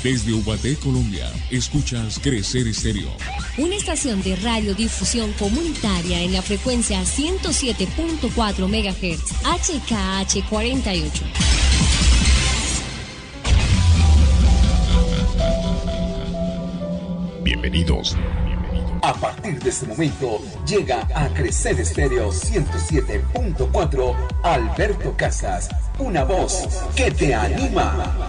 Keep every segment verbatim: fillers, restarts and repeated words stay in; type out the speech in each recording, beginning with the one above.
Desde Ubaté, Colombia, escuchas Crecer Estéreo. Una estación de radiodifusión comunitaria en la frecuencia ciento siete punto cuatro megahertz, H K H cuarenta y ocho. Bienvenidos. A partir de este momento llega a Crecer Estéreo ciento siete punto cuatro Alberto Casas, una voz que te anima.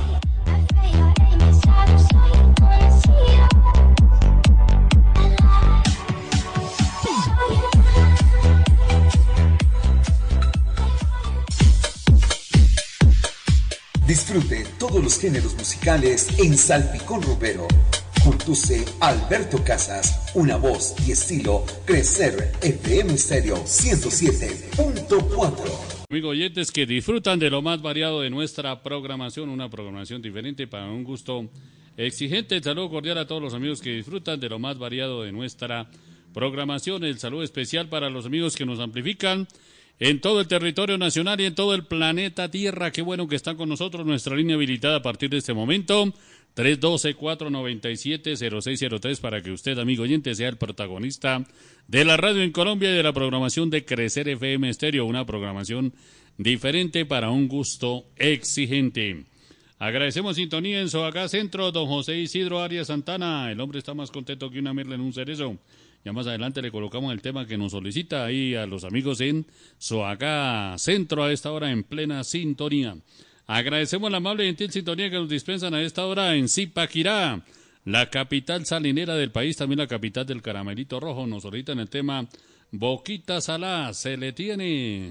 Disfrute todos los géneros musicales en Salpicón Rumbero. Conduce Alberto Casas, una voz y estilo Crecer F M Estéreo ciento siete punto cuatro. Amigos oyentes que disfrutan de lo más variado de nuestra programación, una programación diferente para un gusto exigente. El saludo cordial a todos los amigos que disfrutan de lo más variado de nuestra programación. El saludo especial para los amigos que nos amplifican en todo el territorio nacional y en todo el planeta Tierra. Qué bueno que están con nosotros. Nuestra línea habilitada a partir de este momento, tres uno dos, cuatro nueve siete, cero seis cero tres, para que usted, amigo oyente, sea el protagonista de la radio en Colombia y de la programación de Crecer F M Estéreo, una programación diferente para un gusto exigente. Agradecemos sintonía en Soagá Centro, don José Isidro Arias Santana. El hombre está más contento que una merla en un cerezo. Ya más adelante le colocamos el tema que nos solicita ahí a los amigos en Soagá Centro a esta hora en plena sintonía. Agradecemos la amable y gentil sintonía que nos dispensan a esta hora en Zipaquirá, la capital salinera del país, también la capital del caramelito rojo. Nos solicitan el tema Boquita Salá, se le tiene.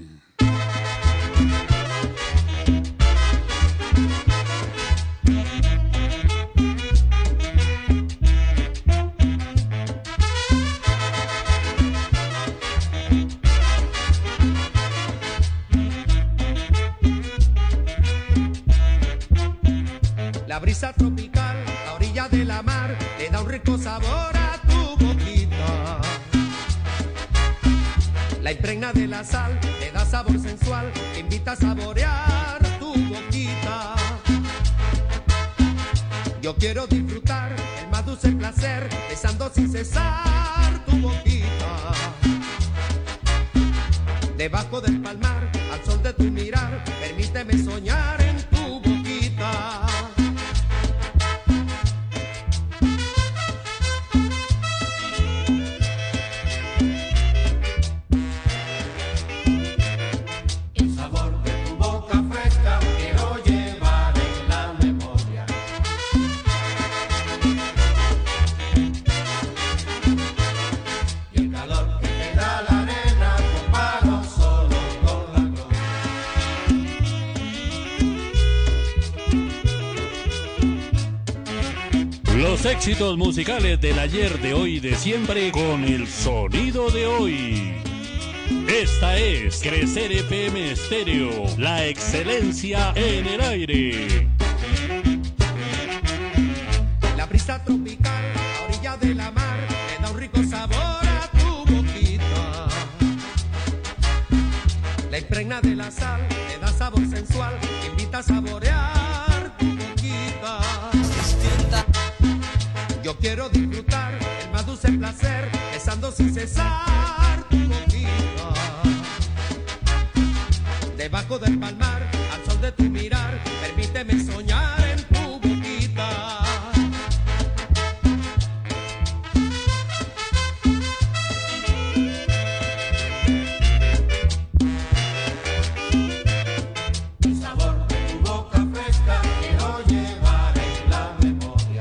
La brisa tropical, a orilla de la mar, le da un rico sabor a tu boquita. La impregna de la sal, le da sabor sensual, te invita a saborear tu boquita. Yo quiero disfrutar el más dulce placer, besando sin cesar tu boquita. Debajo del palmar, al sol de tu mirar, permíteme soñar en tu boquita. Los éxitos musicales del ayer, de hoy y de siempre con el sonido de hoy. Esta es Crecer F M Estéreo, la excelencia en el aire. La brisa tropical a orilla de la mar le da un rico sabor a tu boquita. La impregna de la sal le da sabor sensual, te invita a saborear tu boquita. Yo quiero disfrutar el más dulce placer, besando sin cesar tu boquita. Debajo del palmar, al sol de tu mirar, permíteme soñar en tu boquita. El sabor de tu boca fresca quiero llevar en la memoria.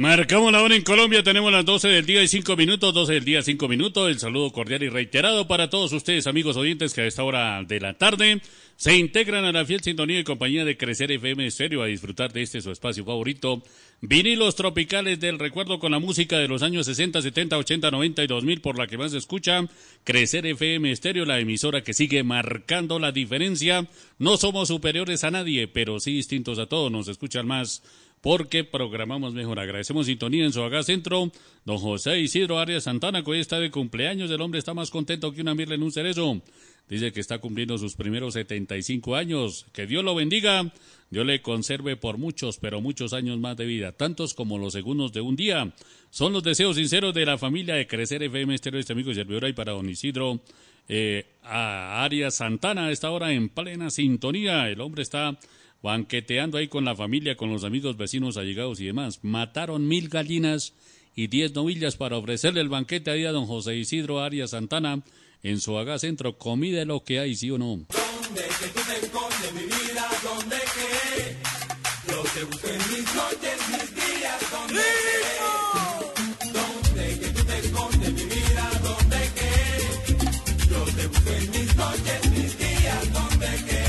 Marcamos la hora en Colombia, tenemos las doce del día y cinco minutos, doce del día, cinco minutos. El saludo cordial y reiterado para todos ustedes, amigos oyentes, que a esta hora de la tarde se integran a la fiel sintonía y compañía de Crecer F M Estéreo a disfrutar de este su espacio favorito, Vinilos Tropicales del Recuerdo, con la música de los años sesenta, setenta, ochenta, noventa y dos mil, por la que más se escucha Crecer F M Estéreo, la emisora que sigue marcando la diferencia. No somos superiores a nadie, pero sí distintos a todos, nos escuchan más porque programamos mejor. Agradecemos sintonía en su Soaga Centro, don José Isidro Arias Santana, que hoy está de cumpleaños. El hombre está más contento que una mirla en un cerezo. Dice que está cumpliendo sus primeros setenta y cinco años. Que Dios lo bendiga, Dios le conserve por muchos, pero muchos años más de vida, tantos como los segundos de un día. Son los deseos sinceros de la familia de Crecer F M Estéreo, este amigo y servidor, y para don Isidro eh, a Arias Santana, a esta hora en plena sintonía. El hombre está banqueteando ahí con la familia, con los amigos, vecinos, allegados y demás. Mataron mil gallinas y diez novillas para ofrecerle el banquete ahí a don José Isidro Arias Santana en Soaga Centro. Comida es lo que hay, ¿sí o no? ¿Dónde que tú te escondes, mi vida? ¿Dónde que? Yo te busco en mis noches, mis días, ¿dónde que? ¿Dónde que tú te escondes, mi vida? ¿Dónde que? Yo te busco en mis noches, mis días, ¿dónde que?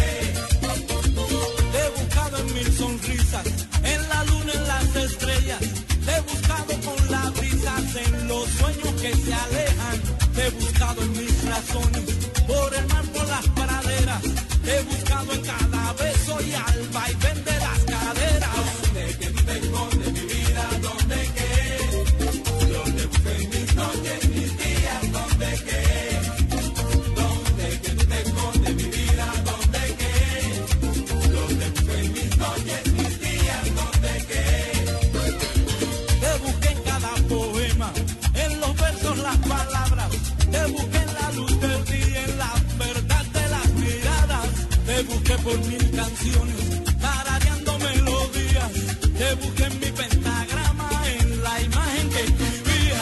Mil sonrisas, en la luna, en las estrellas. Te he buscado con las brisas, en los sueños que se alejan. Te he buscado en mis razones, por el mar, por las praderas. Te he buscado en cada beso y al vaivén de las caderas. ¿Dónde que tú te escondes, mi vida? ¿Dónde que? Yo te busco en mis noches, mis días. ¿Dónde que? ¿Dónde que tú te escondes, mi vida? ¿Dónde que? Yo te busco en mis noches, mis días, ¿dónde que? Te busqué en cada poema, en los versos, las palabras. Te busqué en la luz del día, en la verdad de las miradas. Te busqué por mil canciones, tarareando melodías. Te busqué en mi pentagrama, en la imagen que escribía.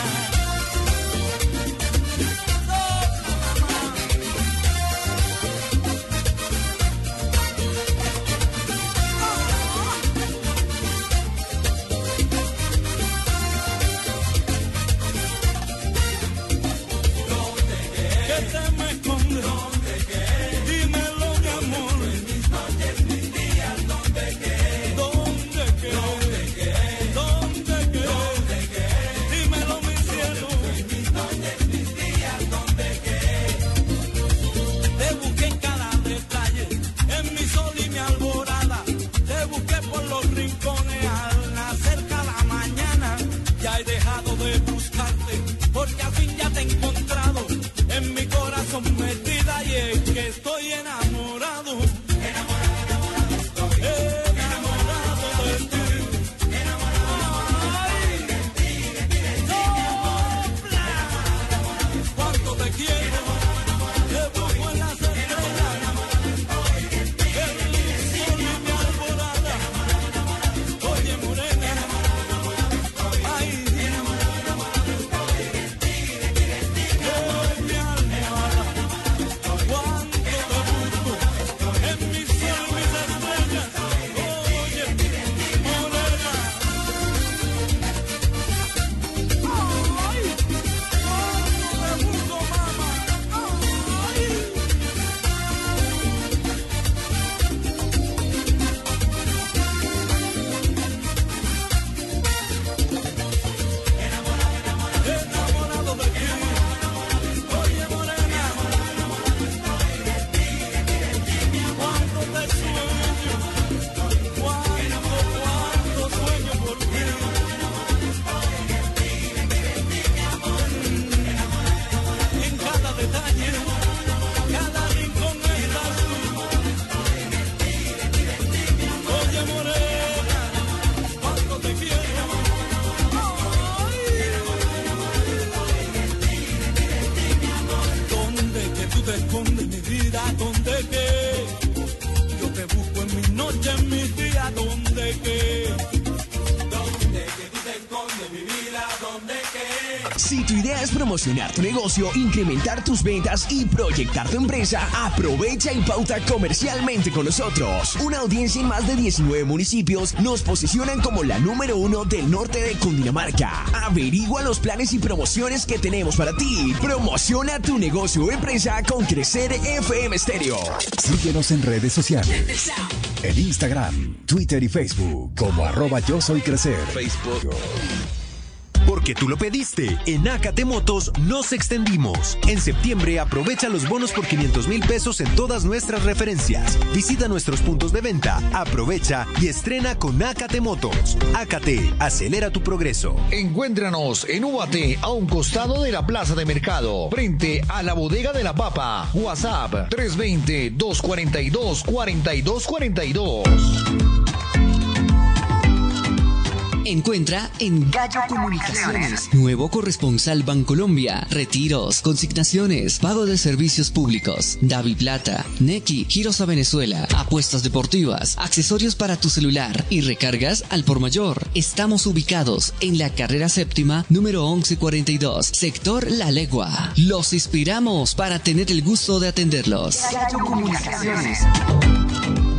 Porque al fin ya te he encontrado en mi corazón metida, y es que estoy enamorado. Enamorado, enamorado estoy. Enamorado de ti. Enamorado de ti, de ti, de ti, sopla. Cuánto te quiero. Te busco en las estrellas. El sol y mi alborada. Oye, morena. Ay, Si tu idea es promocionar tu negocio, incrementar tus ventas y proyectar tu empresa, aprovecha y pauta comercialmente con nosotros. Una audiencia en más de diecinueve municipios nos posicionan como la número uno del norte de Cundinamarca. Averigua los planes y promociones que tenemos para ti. Promociona tu negocio o empresa con Crecer F M Stereo. Síguenos en redes sociales. En Instagram, Twitter y Facebook como arroba yo soy Crecer. Facebook. Porque tú lo pediste, en Acate Motos nos extendimos. En septiembre aprovecha los bonos por quinientos mil pesos en todas nuestras referencias. Visita nuestros puntos de venta, aprovecha y estrena con Acate Motos. Acate, acelera tu progreso. Encuéntranos en Ubaté, a un costado de la plaza de mercado, frente a la bodega de la papa. WhatsApp tres dos cero, dos cuatro dos, cuatro dos cuatro dos. Encuentra en Gallo Comunicaciones, nuevo corresponsal Bancolombia, retiros, consignaciones, pago de servicios públicos, Davi Plata, Nequi, giros a Venezuela, apuestas deportivas, accesorios para tu celular y recargas al por mayor. Estamos ubicados en la carrera séptima, número once cuarenta y dos, sector La Legua. Los inspiramos para tener el gusto de atenderlos. Gallo Comunicaciones.